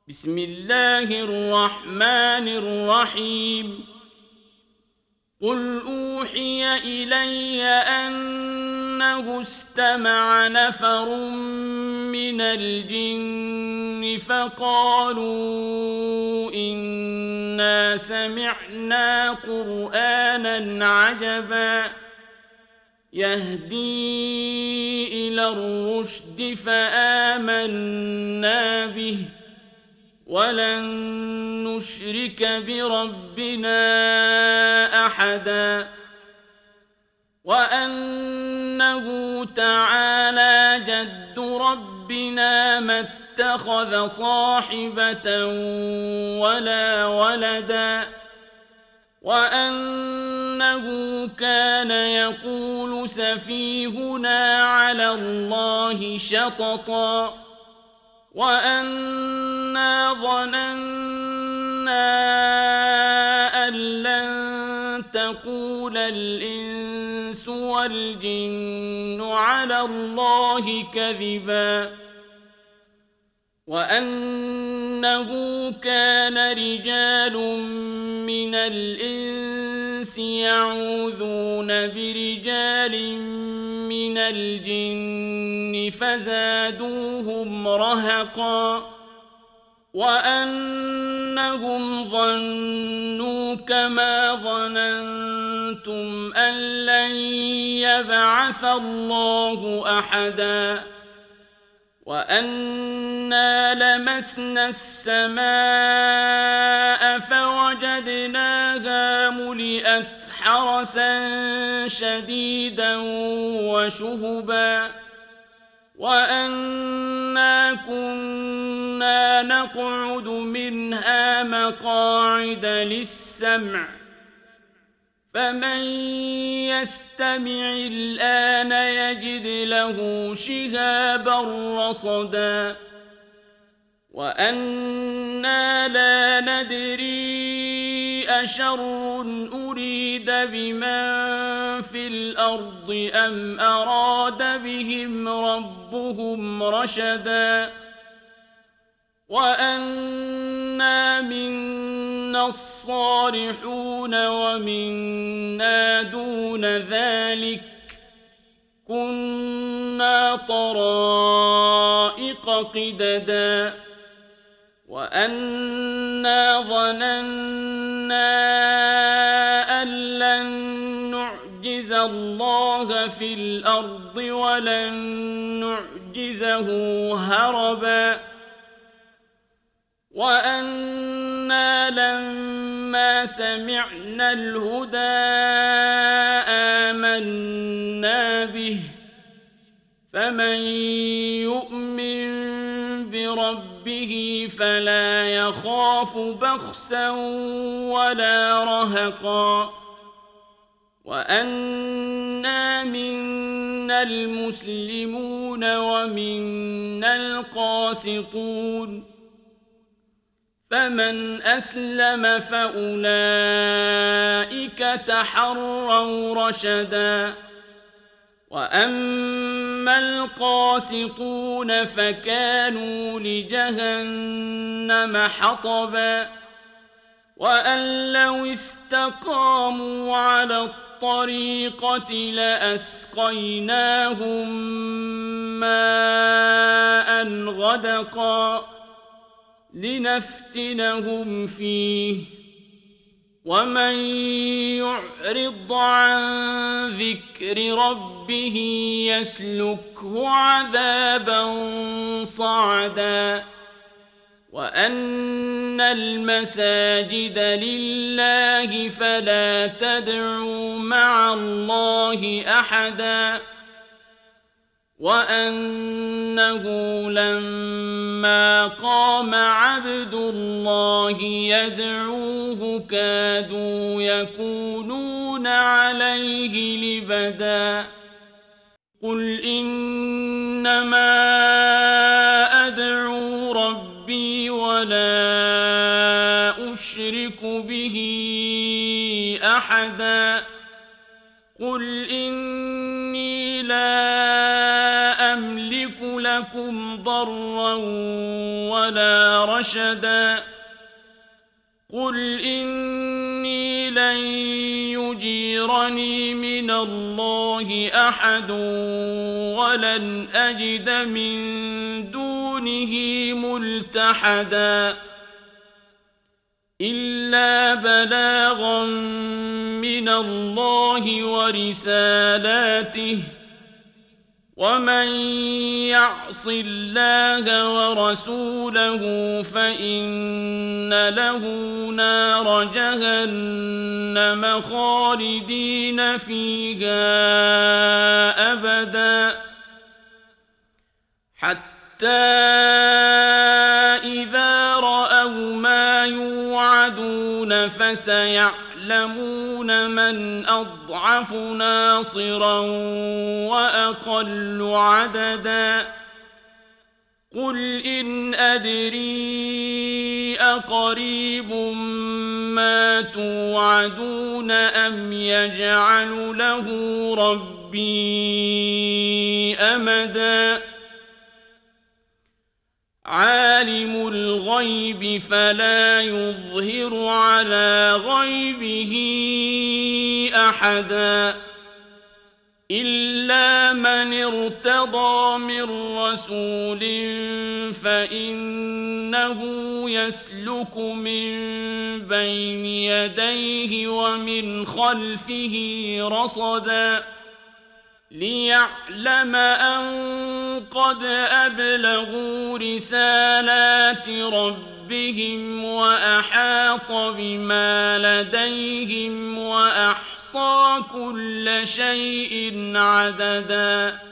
بسم الله الرحمن الرحيم قل أوحي إلي أنه استمع نفر من الجن فقالوا إنا سمعنا قرآنا عجبا يهدي إلى الرشد فآمنا به ولن نشرك بربنا أحدا وأنه تعالى جد ربنا ما اتخذ صاحبة ولا ولدا وأنه كان يقول سفيهنا على الله شططا وأنا ظننا أن لن تقول الإنس والجن على الله كذبا وأنه كان رجال من الإنس يعوذون برجال من الجن فزادوهم رهقا وأنهم ظنوا كما ظننتم أن لن يبعث الله أحدا وأنا لمسنا السماء فوجدناها ملئت حرسا شديدا وشهبا وأنا كنا نقعد منها مقاعد للسمع فمن يستمع الآن يجد له شهابا رصدا وأنا لا ندري أشر أريد بمن في الأرض أم أراد بهم ربهم رشدا وأنا منا الصالحون ومنا دون ذلك كنا طرائق قددا وأنا ظننا أن لن نعجز الله في الأرض ولن نعجزه هربا وأنا لما سمعنا الهدى آمنا به فمن يؤمن بربه فلا يخاف بخسا ولا رهقا وأنا منا المسلمون ومنا القاسطون فمن أسلم فأولئك تحروا رشدا وأما القاسطون فكانوا لجهنم حطبا وأن لو استقاموا على الطريقة لأسقيناهم ماء غدقا لنفتنهم فيه ومن يعرض عن ذكر ربه يسلكه عذابا صعدا وأن المساجد لله فلا تدعوا مع الله أحدا وأنه لما قام عبد الله يدعوه كادوا يكونون عليه لبدا قل إنما أدعو ربي ولا أشرك به أحدا قل إني لا أملك يمسسنكم ضرا ولا رشدا قل إني لن يجيرني من الله أحد ولن أجد من دونه ملتحدا إلا بلاغا من الله ورسالاته ومن يعص الله ورسوله فإن له نار جهنم خالدين فيها أبدا حتى إذا رأوا ما يوعدون فسيعلمون من أضعف ناصرا وأقل عددا قل إن أدري أقريب ما توعدون أم يجعل له ربي أمدا عالم الغيب فلا يظهر على غيبه أحدا إلا من ارتضى من رسول فإنه يسلك من بين يديه ومن خلفه رصدا ليعلم أن قد أبلغوا رسالات ربهم وأحاط بما لديهم وأحصى كل شيء عددا